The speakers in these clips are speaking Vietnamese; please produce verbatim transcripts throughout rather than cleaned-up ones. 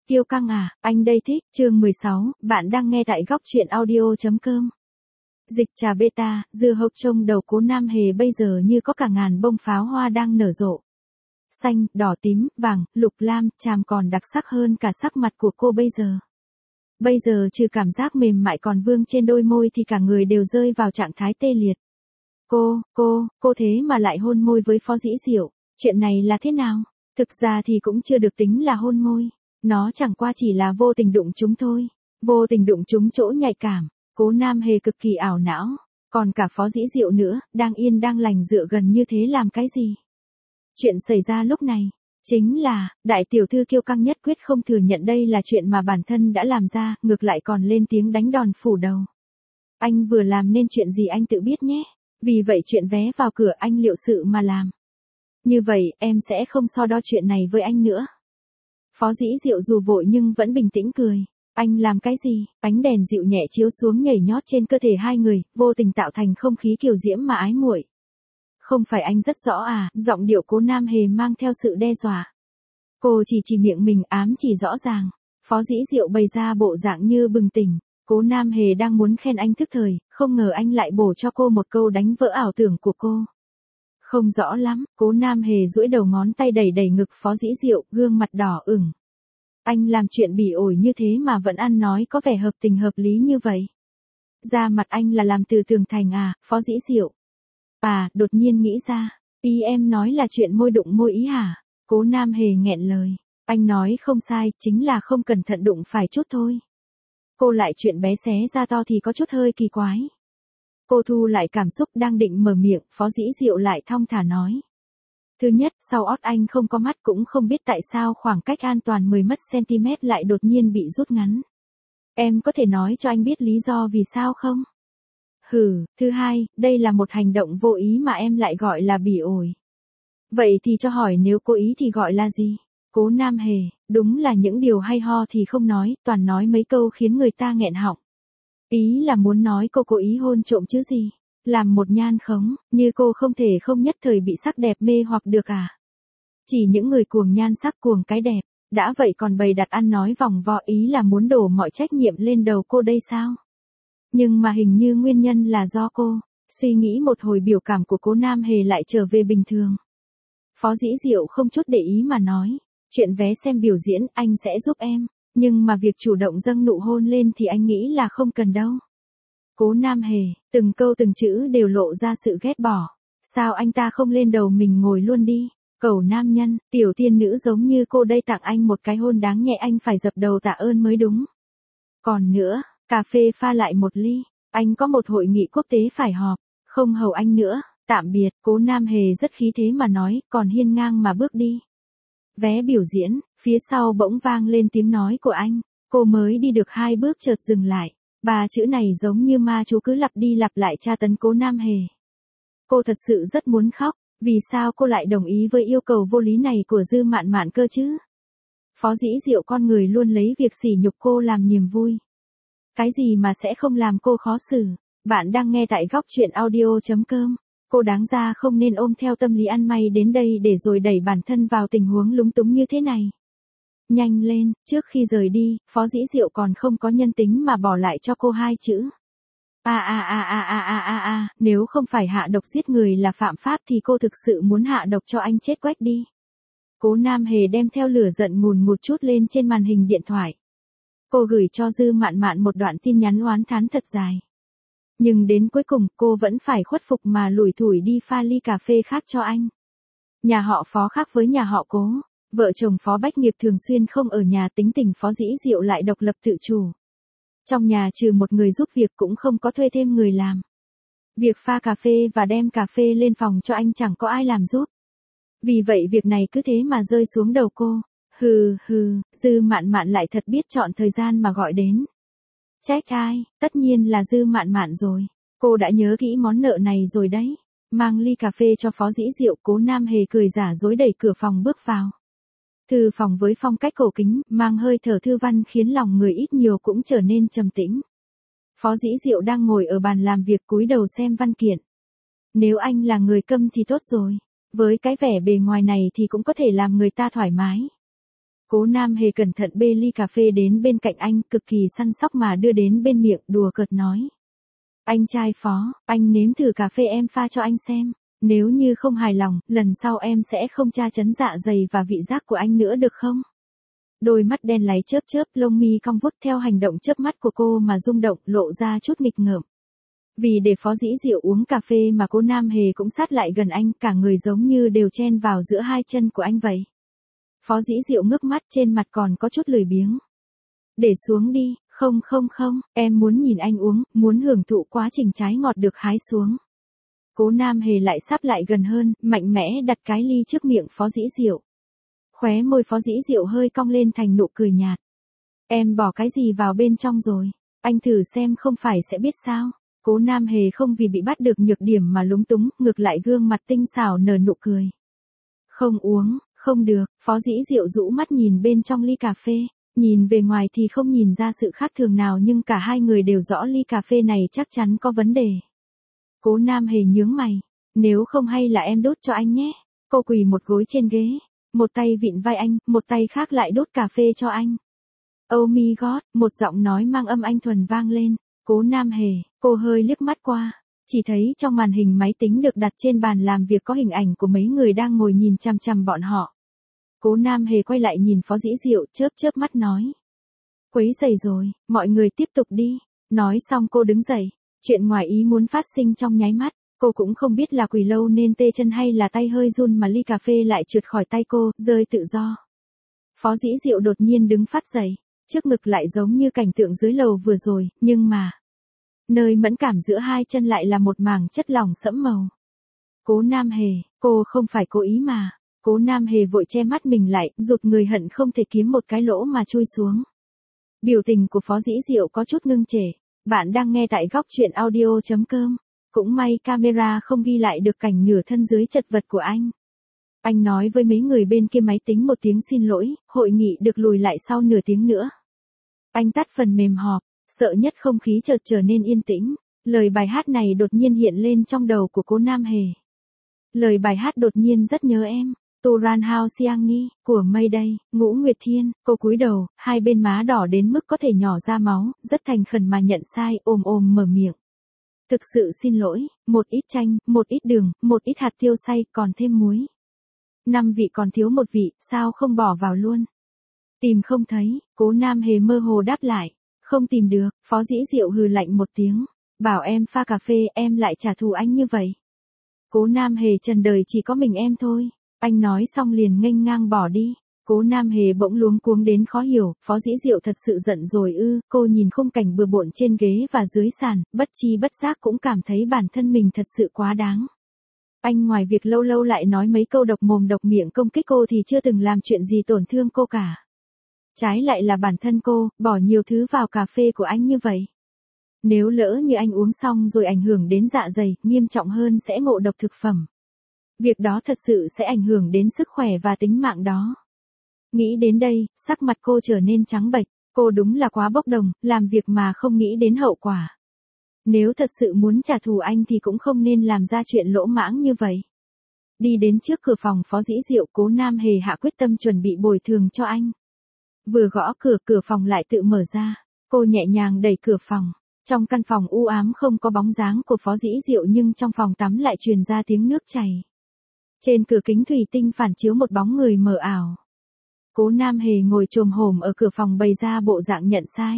Kiêu căng à, anh đây thích, chương mười sáu, bạn đang nghe tại góc truyện audio.com. Dịch trà beta, dưa hấu trông đầu Cố Nam Hề bây giờ như có cả ngàn bông pháo hoa đang nở rộ. Xanh, đỏ tím, vàng, lục lam, chàm còn đặc sắc hơn cả sắc mặt của cô bây giờ. Bây giờ trừ cảm giác mềm mại còn vương trên đôi môi thì cả người đều rơi vào trạng thái tê liệt. Cô, cô, cô thế mà lại hôn môi với Phó Dĩ Diệu, chuyện này là thế nào? Thực ra thì cũng chưa được tính là hôn môi. Nó chẳng qua chỉ là vô tình đụng chúng thôi. Vô tình đụng chúng chỗ nhạy cảm. Cố Nam Hề cực kỳ ảo não. Còn cả Phó Dĩ Diệu nữa, đang yên đang lành dựa gần như thế làm cái gì? Chuyện xảy ra lúc này, chính là, đại tiểu thư kiêu căng nhất quyết không thừa nhận đây là chuyện mà bản thân đã làm ra, ngược lại còn lên tiếng đánh đòn phủ đầu. Anh vừa làm nên chuyện gì anh tự biết nhé. Vì vậy chuyện vé vào cửa anh liệu sự mà làm. Như vậy, em sẽ không so đo chuyện này với anh nữa. Phó Dĩ Diệu dù vội nhưng vẫn bình tĩnh cười. Anh làm cái gì? Ánh đèn dịu nhẹ chiếu xuống nhảy nhót trên cơ thể hai người, vô tình tạo thành không khí kiều diễm mà ái muội. Không phải anh rất rõ à, giọng điệu Cố Nam Hề mang theo sự đe dọa. Cô chỉ chỉ miệng mình ám chỉ rõ ràng. Phó Dĩ Diệu bày ra bộ dạng như bừng tỉnh. Cố Nam Hề đang muốn khen anh thức thời, không ngờ anh lại bổ cho cô một câu đánh vỡ ảo tưởng của cô. Không rõ lắm, Cố Nam Hề duỗi đầu ngón tay đẩy đẩy ngực Phó Dĩ Diệu, gương mặt đỏ ửng. Anh làm chuyện bỉ ổi như thế mà vẫn ăn nói có vẻ hợp tình hợp lý như vậy. Da mặt anh là làm từ tường thành à, Phó Dĩ Diệu? À, đột nhiên nghĩ ra, ý em nói là chuyện môi đụng môi ý hả? Cố Nam Hề nghẹn lời. Anh nói không sai, chính là không cẩn thận đụng phải chút thôi. Cô lại chuyện bé xé ra to thì có chút hơi kỳ quái. Cô thu lại cảm xúc đang định mở miệng, Phó Dĩ Diệu lại thong thả nói. Thứ nhất, sau ót anh không có mắt cũng không biết tại sao khoảng cách an toàn mười mất cm lại đột nhiên bị rút ngắn. Em có thể nói cho anh biết lý do vì sao không? Hừ, thứ hai, đây là một hành động vô ý mà em lại gọi là bỉ ổi. Vậy thì cho hỏi nếu cố ý thì gọi là gì? Cố Nam Hề, đúng là những điều hay ho thì không nói, toàn nói mấy câu khiến người ta nghẹn họng. Ý là muốn nói cô cố ý hôn trộm chứ gì. Làm một nhan khống, như cô không thể không nhất thời bị sắc đẹp mê hoặc được à. Chỉ những người cuồng nhan sắc cuồng cái đẹp, đã vậy còn bày đặt ăn nói vòng vo ý là muốn đổ mọi trách nhiệm lên đầu cô đây sao? Nhưng mà hình như nguyên nhân là do cô. Suy nghĩ một hồi biểu cảm của Cố Nam Hề lại trở về bình thường. Phó Dĩ Diệu không chút để ý mà nói. Chuyện vé xem biểu diễn anh sẽ giúp em. Nhưng mà việc chủ động dâng nụ hôn lên thì anh nghĩ là không cần đâu. Cố Nam Hề, từng câu từng chữ đều lộ ra sự ghét bỏ. Sao anh ta không lên đầu mình ngồi luôn đi? Cẩu nam nhân, tiểu tiên nữ giống như cô đây tặng anh một cái hôn đáng nhẹ anh phải dập đầu tạ ơn mới đúng. Còn nữa, cà phê pha lại một ly. Anh có một hội nghị quốc tế phải họp. Không hầu anh nữa, tạm biệt. Cố Nam Hề rất khí thế mà nói, còn hiên ngang mà bước đi. Vé biểu diễn, phía sau bỗng vang lên tiếng nói của anh. Cô mới đi được hai bước chợt dừng lại. Ba chữ này giống như ma chú cứ lặp đi lặp lại tra tấn Cố Nam Hề. Cô thật sự rất muốn khóc, vì sao cô lại đồng ý với yêu cầu vô lý này của Dư Mạn Mạn cơ chứ? Phó Dĩ Diệu con người luôn lấy việc sỉ nhục cô làm niềm vui. Cái gì mà sẽ không làm cô khó xử? Bạn đang nghe tại góc truyện audio.com. Cô đáng ra không nên ôm theo tâm lý ăn may đến đây để rồi đẩy bản thân vào tình huống lúng túng như thế này. Nhanh lên, trước khi rời đi, Phó Dĩ Diệu còn không có nhân tính mà bỏ lại cho cô hai chữ. A a a a a a a a, nếu không phải hạ độc giết người là phạm pháp thì cô thực sự muốn hạ độc cho anh chết quách đi. Cố Nam Hề đem theo lửa giận ngùn ngụt chút lên trên màn hình điện thoại. Cô gửi cho Dư Mạn Mạn một đoạn tin nhắn oán thán thật dài. Nhưng đến cuối cùng cô vẫn phải khuất phục mà lủi thủi đi pha ly cà phê khác cho anh. Nhà họ Phó khác với nhà họ Cố. Vợ chồng Phó Bách Nghiệp thường xuyên không ở nhà, tính tình Phó Dĩ Diệu lại độc lập tự chủ. Trong nhà trừ một người giúp việc cũng không có thuê thêm người làm. Việc pha cà phê và đem cà phê lên phòng cho anh chẳng có ai làm giúp. Vì vậy việc này cứ thế mà rơi xuống đầu cô. Hừ hừ, Dư Mạn Mạn lại thật biết chọn thời gian mà gọi đến. Trách ai, tất nhiên là Dư Mạn Mạn rồi. Cô đã nhớ kỹ món nợ này rồi đấy. Mang ly cà phê cho Phó Dĩ Diệu, Cố Nam Hề cười giả dối đẩy cửa phòng bước vào. Thư phòng với phong cách cổ kính, mang hơi thở thư văn khiến lòng người ít nhiều cũng trở nên trầm tĩnh. Phó Dĩ Diệu đang ngồi ở bàn làm việc cúi đầu xem văn kiện. Nếu anh là người câm thì tốt rồi. Với cái vẻ bề ngoài này thì cũng có thể làm người ta thoải mái. Cố Nam Hề cẩn thận bê ly cà phê đến bên cạnh anh, cực kỳ săn sóc mà đưa đến bên miệng, đùa cợt nói. Anh trai Phó, anh nếm thử cà phê em pha cho anh xem. Nếu như không hài lòng, lần sau em sẽ không tra chấn dạ dày và vị giác của anh nữa được không? Đôi mắt đen láy chớp chớp, lông mi cong vút theo hành động chớp mắt của cô mà rung động, lộ ra chút nghịch ngợm. Vì để Phó Dĩ Diệu uống cà phê mà Cố Nam Hề cũng sát lại gần anh, cả người giống như đều chen vào giữa hai chân của anh vậy. Phó Dĩ Diệu ngước mắt, trên mặt còn có chút lười biếng. Để xuống đi, không không không, em muốn nhìn anh uống, muốn hưởng thụ quá trình trái ngọt được hái xuống. Cố Nam Hề lại sắp lại gần hơn, mạnh mẽ đặt cái ly trước miệng Phó Dĩ Diệu. Khóe môi Phó Dĩ Diệu hơi cong lên thành nụ cười nhạt. Em bỏ cái gì vào bên trong rồi? Anh thử xem không phải sẽ biết sao? Cố Nam Hề không vì bị bắt được nhược điểm mà lúng túng, ngược lại gương mặt tinh xảo nở nụ cười. Không uống, không được, Phó Dĩ Diệu rũ mắt nhìn bên trong ly cà phê. Nhìn về ngoài thì không nhìn ra sự khác thường nào nhưng cả hai người đều rõ ly cà phê này chắc chắn có vấn đề. Cố Nam Hề nhướng mày. Nếu không hay là em đốt cho anh nhé. Cô quỳ một gối trên ghế. Một tay vịn vai anh, một tay khác lại đốt cà phê cho anh. Oh my god, một giọng nói mang âm anh thuần vang lên. Cố Nam Hề, cô hơi liếc mắt qua. Chỉ thấy trong màn hình máy tính được đặt trên bàn làm việc có hình ảnh của mấy người đang ngồi nhìn chằm chằm bọn họ. Cố Nam Hề quay lại nhìn Phó Dĩ Diệu, chớp chớp mắt nói. Quấy rầy rồi, mọi người tiếp tục đi. Nói xong cô đứng dậy. Chuyện ngoài ý muốn phát sinh trong nháy mắt. Cô cũng không biết là quỳ lâu nên tê chân hay là tay hơi run mà ly cà phê lại trượt khỏi tay cô, rơi tự do. Phó Dĩ Diệu đột nhiên đứng phát dậy. Trước ngực lại giống như cảnh tượng dưới lầu vừa rồi, nhưng mà nơi mẫn cảm giữa hai chân lại là một mảng chất lỏng sẫm màu. Cố Nam Hề, cô không phải cố ý mà. Cố Nam Hề vội che mắt mình lại, rụt người hận không thể kiếm một cái lỗ mà chui xuống. Biểu tình của Phó Dĩ Diệu có chút ngưng trệ. Bạn đang nghe tại góc truyện audio chấm com. Cũng may camera không ghi lại được cảnh nửa thân dưới chật vật của anh. Anh nói với mấy người bên kia máy tính một tiếng xin lỗi, hội nghị được lùi lại sau nửa tiếng nữa. Anh tắt phần mềm họp, sợ nhất không khí chợt trở nên yên tĩnh. Lời bài hát này đột nhiên hiện lên trong đầu của Cố Nam Hề. Lời bài hát đột nhiên rất nhớ em. Turan Hao Siangni, của Mayday, Ngũ Nguyệt Thiên. Cô cúi đầu, hai bên má đỏ đến mức có thể nhỏ ra máu, rất thành khẩn mà nhận sai, ôm ôm mở miệng. Thực sự xin lỗi, một ít chanh, một ít đường, một ít hạt tiêu xay, còn thêm muối. Năm vị còn thiếu một vị, sao không bỏ vào luôn? Tìm không thấy, Cố Nam Hề mơ hồ đáp lại. Không tìm được, Phó Dĩ Diệu hừ lạnh một tiếng. Bảo em pha cà phê, em lại trả thù anh như vậy. Cố Nam Hề trần đời chỉ có mình em thôi. Anh nói xong liền nghênh ngang bỏ đi. Cố Nam Hề bỗng luống cuống đến khó hiểu, Phó Dĩ Diệu thật sự giận rồi ư? Cô nhìn khung cảnh bừa bộn trên ghế và dưới sàn, bất chi bất giác cũng cảm thấy bản thân mình thật sự quá đáng. Anh ngoài việc lâu lâu lại nói mấy câu độc mồm độc miệng công kích cô thì chưa từng làm chuyện gì tổn thương cô cả. Trái lại là bản thân cô, bỏ nhiều thứ vào cà phê của anh như vậy. Nếu lỡ như anh uống xong rồi ảnh hưởng đến dạ dày, nghiêm trọng hơn sẽ ngộ độc thực phẩm. Việc đó thật sự sẽ ảnh hưởng đến sức khỏe và tính mạng đó. Nghĩ đến đây, sắc mặt cô trở nên trắng bệch. Cô đúng là quá bốc đồng, làm việc mà không nghĩ đến hậu quả. Nếu thật sự muốn trả thù anh thì cũng không nên làm ra chuyện lỗ mãng như vậy. Đi đến trước cửa phòng Phó Dĩ Diệu, Cố Nam Hề hạ quyết tâm chuẩn bị bồi thường cho anh. Vừa gõ cửa, cửa phòng lại tự mở ra. Cô nhẹ nhàng đẩy cửa phòng. Trong căn phòng u ám không có bóng dáng của Phó Dĩ Diệu nhưng trong phòng tắm lại truyền ra tiếng nước chảy. Trên cửa kính thủy tinh phản chiếu một bóng người mờ ảo. Cố Nam Hề ngồi chồm hổm ở cửa phòng bày ra bộ dạng nhận sai.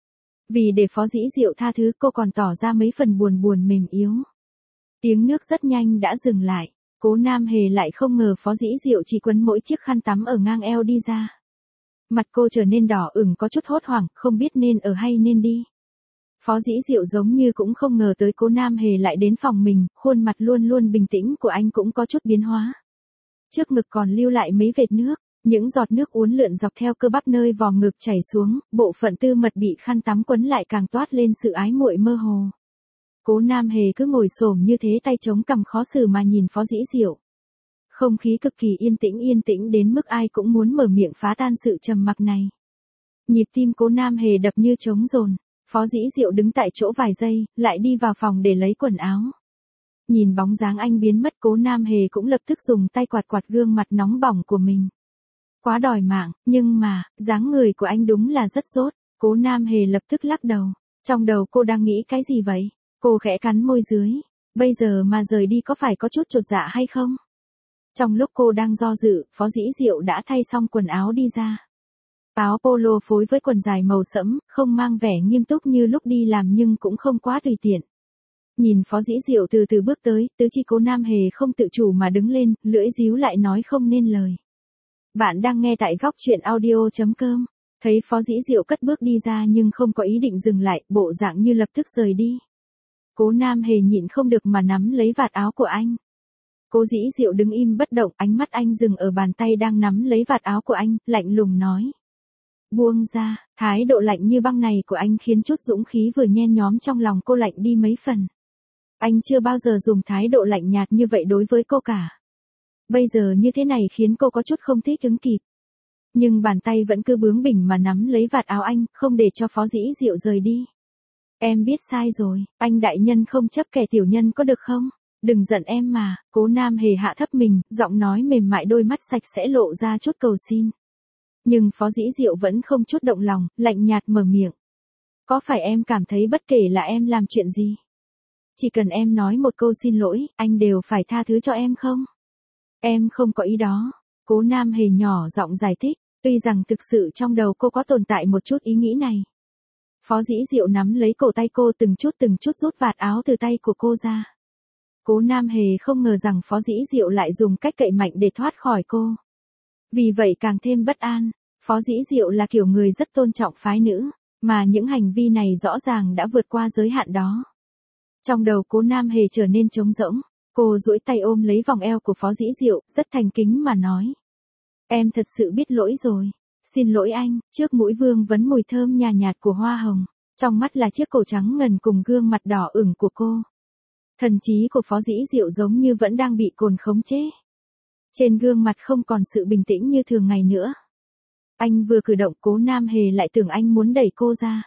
Vì để Phó Dĩ Diệu tha thứ cô còn tỏ ra mấy phần buồn buồn mềm yếu. Tiếng nước rất nhanh đã dừng lại. Cố Nam Hề lại không ngờ Phó Dĩ Diệu chỉ quấn mỗi chiếc khăn tắm ở ngang eo đi ra. Mặt cô trở nên đỏ ửng có chút hốt hoảng, không biết nên ở hay nên đi. Phó Dĩ Diệu giống như cũng không ngờ tới Cố Nam Hề lại đến phòng mình, khuôn mặt luôn luôn bình tĩnh của anh cũng có chút biến hóa. Trước ngực còn lưu lại mấy vệt nước, những giọt nước uốn lượn dọc theo cơ bắp nơi vòm ngực chảy xuống, bộ phận tư mật bị khăn tắm quấn lại càng toát lên sự ái muội mơ hồ. Cố Nam Hề cứ ngồi xổm như thế tay chống cằm khó xử mà nhìn Phó Dĩ Diệu. Không khí cực kỳ yên tĩnh yên tĩnh đến mức ai cũng muốn mở miệng phá tan sự trầm mặc này. Nhịp tim Cố Nam Hề đập như trống dồn. Phó Dĩ Diệu đứng tại chỗ vài giây, lại đi vào phòng để lấy quần áo. Nhìn bóng dáng anh biến mất, Cố Nam Hề cũng lập tức dùng tay quạt quạt gương mặt nóng bỏng của mình. Quá đòi mạng, nhưng mà, dáng người của anh đúng là rất dốt. Cố Nam Hề lập tức lắc đầu. Trong đầu cô đang nghĩ cái gì vậy? Cô khẽ cắn môi dưới. Bây giờ mà rời đi có phải có chút chột dạ hay không? Trong lúc cô đang do dự, Phó Dĩ Diệu đã thay xong quần áo đi ra. Áo polo phối với quần dài màu sẫm, không mang vẻ nghiêm túc như lúc đi làm nhưng cũng không quá tùy tiện. Nhìn Phó Dĩ Diệu từ từ bước tới, tứ chi Cố Nam Hề không tự chủ mà đứng lên, lưỡi díu lại nói không nên lời. Bạn đang nghe tại góc truyện audio chấm com. Thấy Phó Dĩ Diệu cất bước đi ra nhưng không có ý định dừng lại, bộ dạng như lập tức rời đi. Cố Nam Hề nhịn không được mà nắm lấy vạt áo của anh. Cố Dĩ Diệu đứng im bất động, ánh mắt anh dừng ở bàn tay đang nắm lấy vạt áo của anh, lạnh lùng nói. Buông ra, thái độ lạnh như băng này của anh khiến chút dũng khí vừa nhen nhóm trong lòng cô lạnh đi mấy phần. Anh chưa bao giờ dùng thái độ lạnh nhạt như vậy đối với cô cả. Bây giờ như thế này khiến cô có chút không thích ứng kịp. Nhưng bàn tay vẫn cứ bướng bỉnh mà nắm lấy vạt áo anh, không để cho Phó Dĩ Diệu rời đi. Em biết sai rồi, anh đại nhân không chấp kẻ tiểu nhân có được không? Đừng giận em mà. Cố Nam Hề hạ thấp mình, giọng nói mềm mại, đôi mắt sạch sẽ lộ ra chút cầu xin. Nhưng Phó Dĩ Diệu vẫn không chút động lòng, lạnh nhạt mở miệng. Có phải em cảm thấy bất kể là em làm chuyện gì? Chỉ cần em nói một câu xin lỗi, anh đều phải tha thứ cho em không? Em không có ý đó. Cố Nam Hề nhỏ giọng giải thích, tuy rằng thực sự trong đầu cô có tồn tại một chút ý nghĩ này. Phó Dĩ Diệu nắm lấy cổ tay cô từng chút từng chút rút vạt áo từ tay của cô ra. Cố Nam Hề không ngờ rằng Phó Dĩ Diệu lại dùng cách cậy mạnh để thoát khỏi cô. Vì vậy càng thêm bất an. Phó Dĩ Diệu là kiểu người rất tôn trọng phái nữ, mà những hành vi này rõ ràng đã vượt qua giới hạn đó. Trong đầu Cố Nam Hề trở nên trống rỗng, cô duỗi tay ôm lấy vòng eo của Phó Dĩ Diệu, rất thành kính mà nói. Em thật sự biết lỗi rồi. Xin lỗi anh. Trước mũi vương vấn mùi thơm nhàn nhạt của hoa hồng, trong mắt là chiếc cổ trắng ngần cùng gương mặt đỏ ửng của cô. Thần trí của Phó Dĩ Diệu giống như vẫn đang bị cồn khống chế. Trên gương mặt không còn sự bình tĩnh như thường ngày nữa. Anh vừa cử động, Cố Nam Hề lại tưởng anh muốn đẩy cô ra.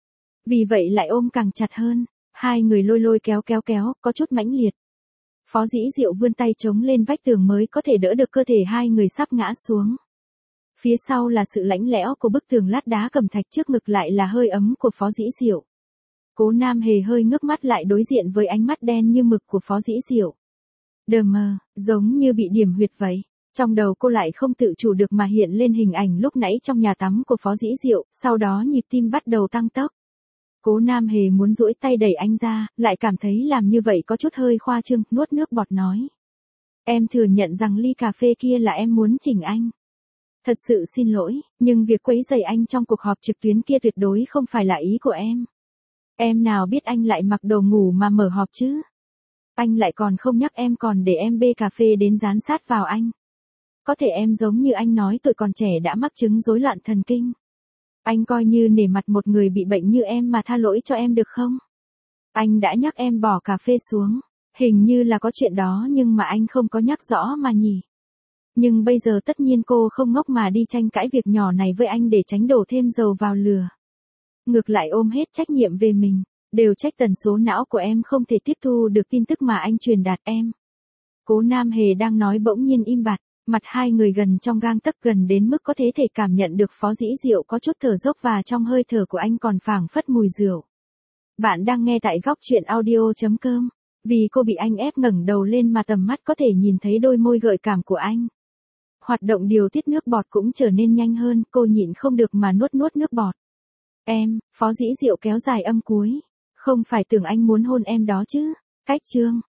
Vì vậy lại ôm càng chặt hơn. Hai người lôi lôi kéo kéo kéo, có chút mãnh liệt. Phó Dĩ Diệu vươn tay chống lên vách tường mới có thể đỡ được cơ thể hai người sắp ngã xuống. Phía sau là sự lạnh lẽo của bức tường lát đá cẩm thạch, trước ngực lại là hơi ấm của Phó Dĩ Diệu. Cố Nam Hề hơi ngước mắt lại đối diện với ánh mắt đen như mực của Phó Dĩ Diệu. Đờ mờ, giống như bị điểm huyệt vậy. Trong đầu cô lại không tự chủ được mà hiện lên hình ảnh lúc nãy trong nhà tắm của Phó Dĩ Diệu, sau đó nhịp tim bắt đầu tăng tốc. Cố Nam Hề muốn duỗi tay đẩy anh ra, lại cảm thấy làm như vậy có chút hơi khoa trương, nuốt nước bọt nói. Em thừa nhận rằng ly cà phê kia là em muốn chỉnh anh. Thật sự xin lỗi, nhưng việc quấy rầy anh trong cuộc họp trực tuyến kia tuyệt đối không phải là ý của em. Em nào biết anh lại mặc đồ ngủ mà mở họp chứ? Anh lại còn không nhắc em, còn để em bê cà phê đến dán sát vào anh. Có thể em giống như anh nói tuổi còn trẻ đã mắc chứng rối loạn thần kinh. Anh coi như nể mặt một người bị bệnh như em mà tha lỗi cho em được không? Anh đã nhắc em bỏ cà phê xuống. Hình như là có chuyện đó nhưng mà anh không có nhắc rõ mà nhỉ. Nhưng bây giờ tất nhiên cô không ngốc mà đi tranh cãi việc nhỏ này với anh để tránh đổ thêm dầu vào lửa. Ngược lại ôm hết trách nhiệm về mình, đều trách tần số não của em không thể tiếp thu được tin tức mà anh truyền đạt em. Cố Nam Hề đang nói bỗng nhiên im bặt, mặt hai người gần trong gang tấc, gần đến mức có thể thể cảm nhận được Phó Dĩ Diệu có chút thở dốc và trong hơi thở của anh còn phảng phất mùi rượu. Bạn đang nghe tại góc truyện audio chấm com. Vì cô bị anh ép ngẩng đầu lên mà tầm mắt có thể nhìn thấy đôi môi gợi cảm của anh. Hoạt động điều tiết nước bọt cũng trở nên nhanh hơn, cô nhịn không được mà nuốt nuốt nước bọt. Em, Phó Dĩ Diệu kéo dài âm cuối. Không phải tưởng anh muốn hôn em đó chứ. Cách chương.